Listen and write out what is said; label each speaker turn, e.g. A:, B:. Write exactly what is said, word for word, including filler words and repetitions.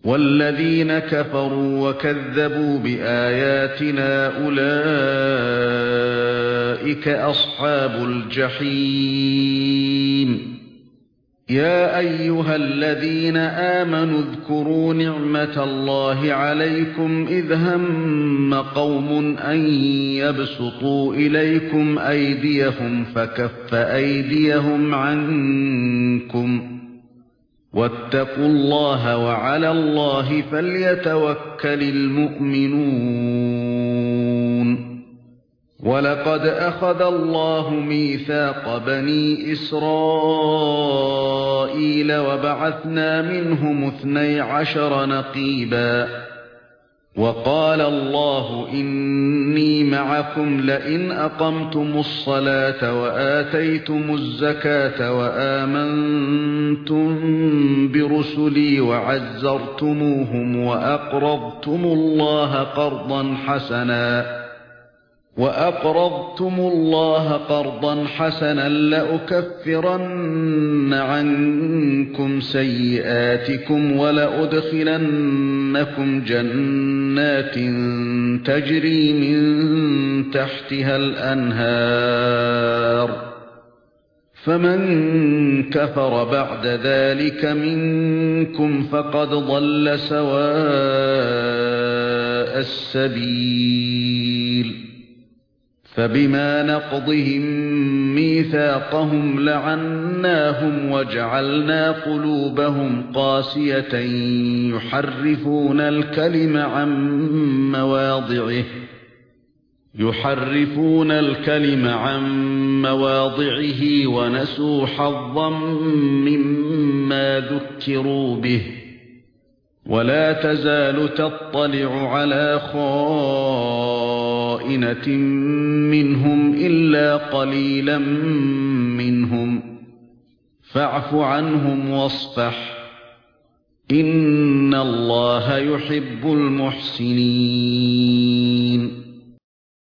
A: والذين كفروا وكذبوا بآياتنا أولئك أصحاب الجحيم. يا أيها الذين آمنوا اذكروا نعمة الله عليكم إذ هم قوم أن يبسطوا إليكم أيديهم فكف أيديهم عنكم واتقوا الله وعلى الله فليتوكل المؤمنون. ولقد أخذ الله ميثاق بني إسرائيل وبعثنا منهم اثني عشر نقيبا وقال الله إني معكم لئن أقمتم الصلاة وآتيتم الزكاة وآمنتم برسلي وعزرتموهم وأقرضتم الله قرضا حسنا وأقرضتم الله قرضا حسنا لأكفرن عنكم سيئاتكم ولأدخلنكم جنات تجري من تحتها الأنهار فمن كفر بعد ذلك منكم فقد ضل سواء السبيل. فبما نقضهم ميثاقهم لعناهم وجعلنا قلوبهم قاسية يحرفون الكلم عن مواضعه يحرفون الكلم عن مواضعه ونسوا حظا مما ذكروا به ولا تزال تطلع على خائنة منهم إلا قليلا منهم فاعف عنهم واصفح إن الله يحب المحسنين.